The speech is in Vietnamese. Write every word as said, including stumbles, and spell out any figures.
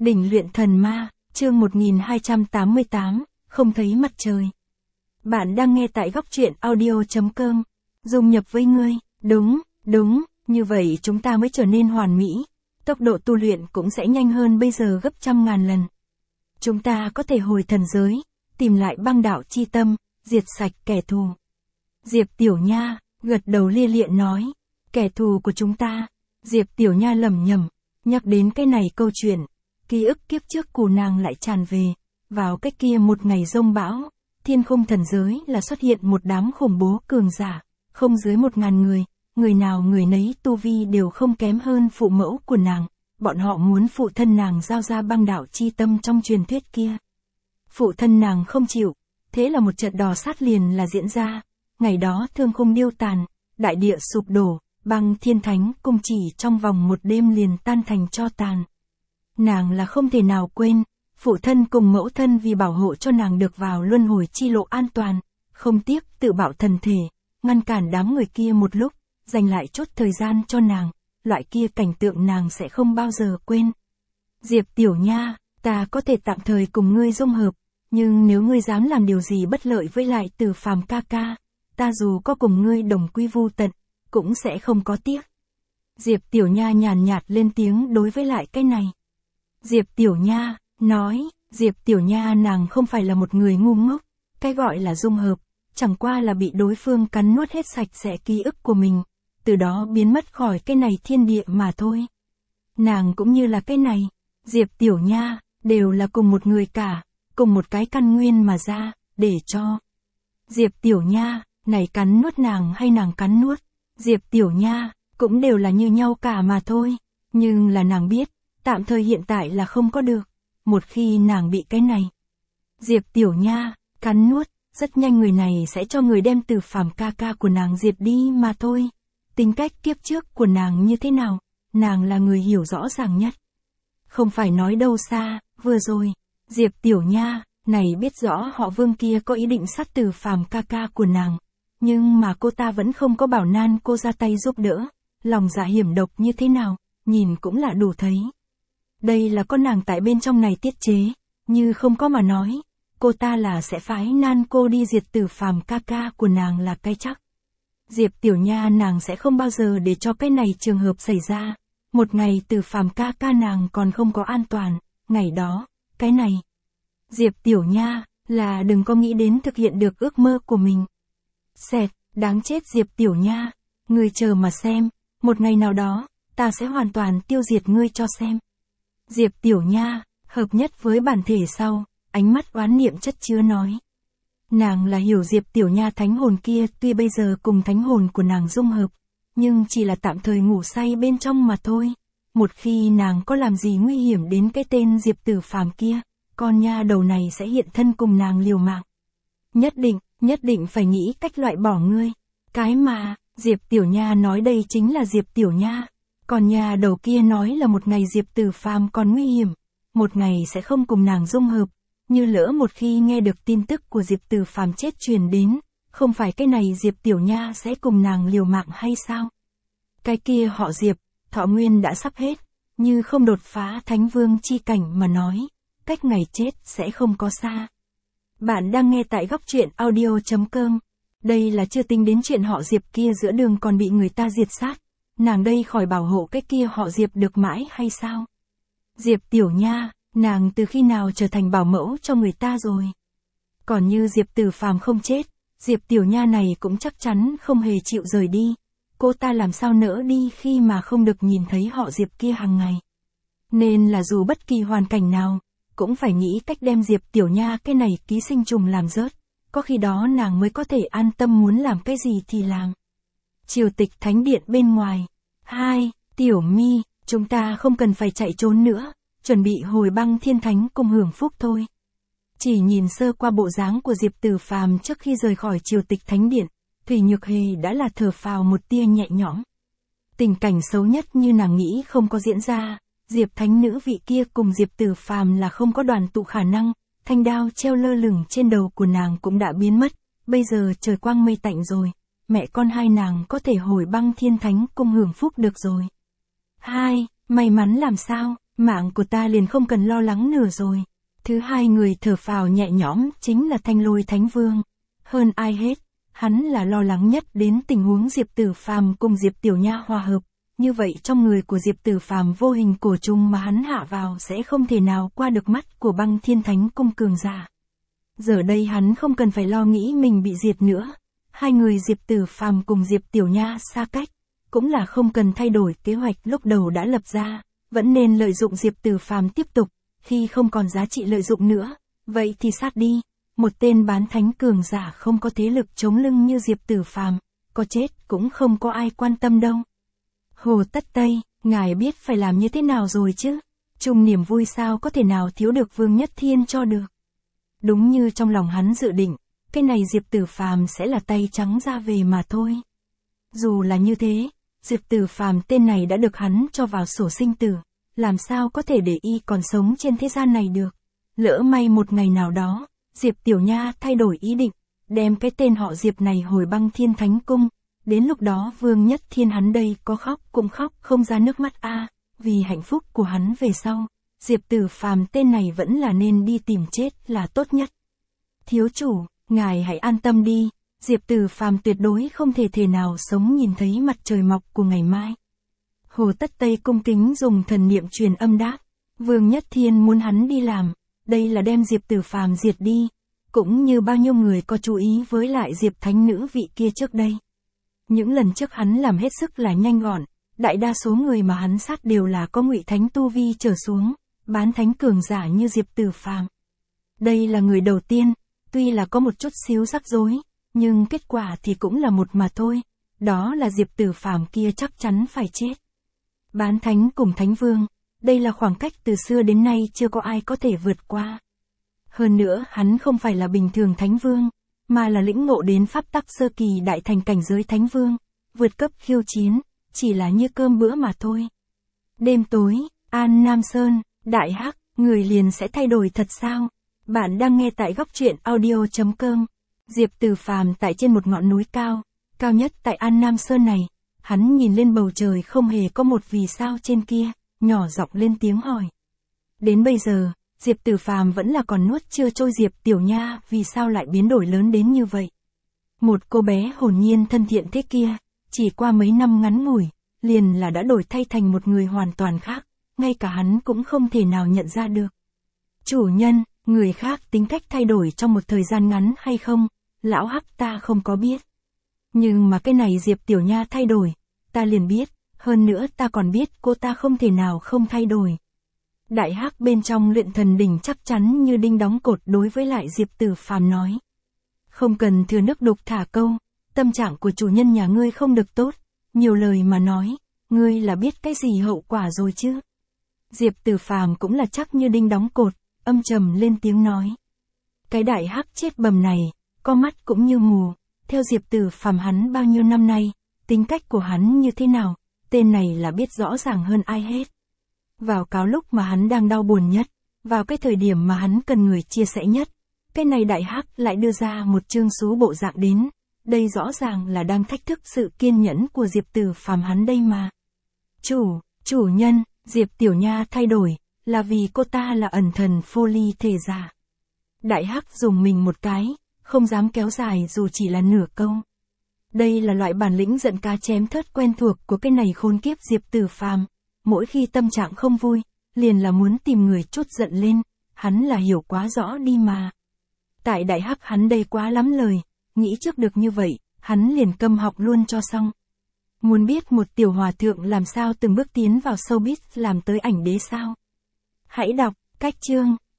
Đỉnh luyện thần ma, chương một nghìn hai trăm tám mươi tám, không thấy mặt trời. Bạn đang nghe tại góc truyện audio chấm com. Dung nhập với ngươi, đúng, đúng, như vậy chúng ta mới trở nên hoàn mỹ. Tốc độ tu luyện cũng sẽ nhanh hơn bây giờ gấp trăm ngàn lần. Chúng ta có thể hồi thần giới, tìm lại băng đạo chi tâm, diệt sạch kẻ thù. Diệp Tiểu Nha, gật đầu lia lịa nói, kẻ thù của chúng ta. Diệp Tiểu Nha lẩm nhẩm, nhắc đến cái này câu chuyện. Ký ức kiếp trước của nàng lại tràn về, vào cách kia một ngày rông bão, thiên khung thần giới là xuất hiện một đám khủng bố cường giả, không dưới một ngàn người, người nào người nấy tu vi đều không kém hơn phụ mẫu của nàng, bọn họ muốn phụ thân nàng giao ra băng đạo chi tâm trong truyền thuyết kia. Phụ thân nàng không chịu, thế là một trận đò sát liền là diễn ra, ngày đó thương khung điêu tàn, đại địa sụp đổ, băng thiên thánh cung chỉ trong vòng một đêm liền tan thành tro tàn. Nàng là không thể nào quên, phụ thân cùng mẫu thân vì bảo hộ cho nàng được vào luân hồi chi lộ an toàn, không tiếc tự bạo thần thể, ngăn cản đám người kia một lúc, dành lại chút thời gian cho nàng, loại kia cảnh tượng nàng sẽ không bao giờ quên. Diệp Tiểu Nha, ta có thể tạm thời cùng ngươi dung hợp, nhưng nếu ngươi dám làm điều gì bất lợi với lại Từ Phàm ca ca, ta dù có cùng ngươi đồng quy vu tận, cũng sẽ không có tiếc. Diệp Tiểu Nha nhàn nhạt lên tiếng đối với lại cái này. Diệp Tiểu Nha, nói, Diệp Tiểu Nha nàng không phải là một người ngu ngốc, cái gọi là dung hợp, chẳng qua là bị đối phương cắn nuốt hết sạch sẽ ký ức của mình, từ đó biến mất khỏi cái này thiên địa mà thôi. Nàng cũng như là cái này, Diệp Tiểu Nha, đều là cùng một người cả, cùng một cái căn nguyên mà ra, để cho. Diệp Tiểu Nha, này cắn nuốt nàng hay nàng cắn nuốt, Diệp Tiểu Nha, cũng đều là như nhau cả mà thôi, nhưng là nàng biết, tạm thời hiện tại là không có được, một khi nàng bị cái này. Diệp Tiểu Nha, cắn nuốt, rất nhanh người này sẽ cho người đem Từ Phàm ca ca của nàng diệt đi mà thôi. Tính cách kiếp trước của nàng như thế nào, nàng là người hiểu rõ ràng nhất. Không phải nói đâu xa, vừa rồi, Diệp Tiểu Nha, này biết rõ họ Vương kia có ý định sát Từ Phàm ca ca của nàng, nhưng mà cô ta vẫn không có bảo nan cô ra tay giúp đỡ, lòng dạ hiểm độc như thế nào, nhìn cũng là đủ thấy. Đây là con nàng tại bên trong này tiết chế, như không có mà nói, cô ta là sẽ phái nan cô đi diệt Từ Phàm ca ca của nàng là cái chắc. Diệp Tiểu Nha nàng sẽ không bao giờ để cho cái này trường hợp xảy ra, một ngày Từ Phàm ca ca nàng còn không có an toàn, ngày đó, cái này. Diệp Tiểu Nha, là đừng có nghĩ đến thực hiện được ước mơ của mình. Xẹt, đáng chết Diệp Tiểu Nha, ngươi chờ mà xem, một ngày nào đó, ta sẽ hoàn toàn tiêu diệt ngươi cho xem. Diệp Tiểu Nha, hợp nhất với bản thể sau, ánh mắt oán niệm chất chứa nói. Nàng là hiểu Diệp Tiểu Nha thánh hồn kia tuy bây giờ cùng thánh hồn của nàng dung hợp, nhưng chỉ là tạm thời ngủ say bên trong mà thôi. Một khi nàng có làm gì nguy hiểm đến cái tên Diệp Tử Phàm kia, con nha đầu này sẽ hiện thân cùng nàng liều mạng. Nhất định, nhất định phải nghĩ cách loại bỏ ngươi. Cái mà, Diệp Tiểu Nha nói đây chính là Diệp Tiểu Nha. Còn nhà đầu kia nói là một ngày Diệp Tử Phàm còn nguy hiểm, một ngày sẽ không cùng nàng dung hợp, như lỡ một khi nghe được tin tức của Diệp Tử Phàm chết truyền đến, không phải cái này Diệp Tiểu Nha sẽ cùng nàng liều mạng hay sao? Cái kia họ Diệp, thọ nguyên đã sắp hết, như không đột phá Thánh Vương chi cảnh mà nói, cách ngày chết sẽ không có xa. Bạn đang nghe tại góc truyện audio chấm com, đây là chưa tính đến chuyện họ Diệp kia giữa đường còn bị người ta diệt sát. Nàng đây khỏi bảo hộ cái kia họ Diệp được mãi hay sao? Diệp Tiểu Nha, nàng từ khi nào trở thành bảo mẫu cho người ta rồi? Còn như Diệp Tử Phàm không chết, Diệp Tiểu Nha này cũng chắc chắn không hề chịu rời đi. Cô ta làm sao nỡ đi khi mà không được nhìn thấy họ Diệp kia hàng ngày. Nên là dù bất kỳ hoàn cảnh nào, cũng phải nghĩ cách đem Diệp Tiểu Nha cái này ký sinh trùng làm rớt. Có khi đó nàng mới có thể an tâm muốn làm cái gì thì làm. Triều Tịch Thánh Điện bên ngoài. Hai, Tiểu Mi, chúng ta không cần phải chạy trốn nữa, chuẩn bị hồi băng thiên thánh cùng hưởng phúc thôi. Chỉ nhìn sơ qua bộ dáng của Diệp Tử Phàm trước khi rời khỏi Triều Tịch Thánh Điện, Thủy Nhược Hề đã là thở phào một tia nhẹ nhõm. Tình cảnh xấu nhất như nàng nghĩ không có diễn ra, Diệp Thánh Nữ vị kia cùng Diệp Tử Phàm là không có đoàn tụ khả năng, thanh đao treo lơ lửng trên đầu của nàng cũng đã biến mất, bây giờ trời quang mây tạnh rồi. Mẹ con hai nàng có thể hồi băng thiên thánh cung hưởng phúc được rồi. Hai, may mắn làm sao, Mạng của ta liền không cần lo lắng nữa rồi. Thứ hai người thở phào nhẹ nhõm chính là Thanh Lôi Thánh Vương. Hơn ai hết, hắn là lo lắng nhất đến tình huống Diệp Tử Phàm cùng Diệp Tiểu Nha hòa hợp. Như vậy trong người của Diệp Tử Phàm vô hình cổ trùng mà hắn hạ vào sẽ không thể nào qua được mắt của Băng Thiên Thánh Cung cường giả. Giờ đây hắn không cần phải lo nghĩ mình bị diệt nữa. Hai người Diệp Tử Phàm cùng Diệp Tiểu Nha xa cách, cũng là không cần thay đổi kế hoạch lúc đầu đã lập ra, vẫn nên lợi dụng Diệp Tử Phàm tiếp tục, khi không còn giá trị lợi dụng nữa, vậy thì sát đi. Một tên bán thánh cường giả không có thế lực chống lưng như Diệp Tử Phàm, có chết cũng không có ai quan tâm đâu. Hồ Tất Tây, ngài biết phải làm như thế nào rồi chứ? Chung niềm vui sao có thể nào thiếu được Vương Nhất Thiên cho được. Đúng như trong lòng hắn dự định, cái này Diệp Tử Phàm sẽ là tay trắng ra về mà thôi. Dù là như thế, Diệp Tử Phàm tên này đã được hắn cho vào sổ sinh tử, làm sao có thể để y còn sống trên thế gian này được. Lỡ may một ngày nào đó, Diệp Tiểu Nha thay đổi ý định, đem cái tên họ Diệp này hồi Băng Thiên Thánh Cung, đến lúc đó Vương Nhất Thiên hắn đây có khóc cũng khóc không ra nước mắt a, vì hạnh phúc của hắn về sau, Diệp Tử Phàm tên này vẫn là nên đi tìm chết là tốt nhất. Thiếu chủ, ngài hãy an tâm đi, Diệp Tử Phàm tuyệt đối không thể thể nào sống nhìn thấy mặt trời mọc của ngày mai. Hồ Tất Tây cung kính dùng thần niệm truyền âm đáp, Vương Nhất Thiên muốn hắn đi làm, đây là đem Diệp Tử Phàm diệt đi, cũng như bao nhiêu người có chú ý với lại Diệp Thánh Nữ vị kia trước đây. Những lần trước hắn làm hết sức là nhanh gọn, đại đa số người mà hắn sát đều là có Ngụy Thánh tu vi trở xuống, bán thánh cường giả như Diệp Tử Phàm. Đây là người đầu tiên, tuy là có một chút xíu rắc rối, nhưng kết quả thì cũng là một mà thôi, đó là Diệp Tử Phàm kia chắc chắn phải chết. Bán thánh cùng Thánh Vương, đây là khoảng cách từ xưa đến nay chưa có ai có thể vượt qua. Hơn nữa hắn không phải là bình thường Thánh Vương, mà là lĩnh ngộ đến pháp tắc sơ kỳ đại thành cảnh giới Thánh Vương, vượt cấp khiêu chiến, chỉ là như cơm bữa mà thôi. Đêm tối, An Nam Sơn, Đại Hắc, người liền sẽ thay đổi thật sao? Bạn đang nghe tại góc truyện audio chấm com. Diệp Tử Phàm tại trên một ngọn núi cao, cao nhất tại An Nam Sơn này, hắn nhìn lên bầu trời không hề có một vì sao trên kia, nhỏ giọng lên tiếng hỏi. Đến bây giờ, Diệp Tử Phàm vẫn là còn nuốt chưa trôi Diệp Tiểu Nha vì sao lại biến đổi lớn đến như vậy. Một cô bé hồn nhiên thân thiện thế kia, chỉ qua mấy năm ngắn ngủi, liền là đã đổi thay thành một người hoàn toàn khác, ngay cả hắn cũng không thể nào nhận ra được. Chủ nhân, người khác tính cách thay đổi trong một thời gian ngắn hay không, lão Hắc ta không có biết. Nhưng mà cái này Diệp Tiểu Nha thay đổi, ta liền biết, hơn nữa ta còn biết cô ta không thể nào không thay đổi. Đại Hắc bên trong luyện thần đỉnh chắc chắn như đinh đóng cột đối với lại Diệp Tử Phàm nói. Không cần thừa nước đục thả câu, tâm trạng của chủ nhân nhà ngươi không được tốt, nhiều lời mà nói, ngươi là biết cái gì hậu quả rồi chứ. Diệp Tử Phàm cũng là chắc như đinh đóng cột, âm trầm lên tiếng nói. Cái Đại Hắc chết bầm này, có mắt cũng như mù, theo Diệp Tử Phàm hắn bao nhiêu năm nay, tính cách của hắn như thế nào, tên này là biết rõ ràng hơn ai hết. Vào cáo lúc mà hắn đang đau buồn nhất, vào cái thời điểm mà hắn cần người chia sẻ nhất, cái này Đại Hắc lại đưa ra một chương số bộ dạng đến, đây rõ ràng là đang thách thức sự kiên nhẫn của Diệp Tử Phàm hắn đây mà. Chủ, chủ nhân, Diệp Tiểu Nha thay đổi, là vì cô ta là ẩn thần phô ly thể giả. Đại Hắc dùng mình một cái, không dám kéo dài dù chỉ là nửa câu. Đây là loại bản lĩnh giận cá chém thớt quen thuộc của cái này khốn kiếp Diệp Tử Phàm. Mỗi khi tâm trạng không vui, liền là muốn tìm người trút giận lên, hắn là hiểu quá rõ đi mà. Tại Đại Hắc hắn đây quá lắm lời, nghĩ trước được như vậy, hắn liền câm học luôn cho xong. Muốn biết một tiểu hòa thượng làm sao từng bước tiến vào showbiz làm tới ảnh đế sao? Hãy đọc, cách chương.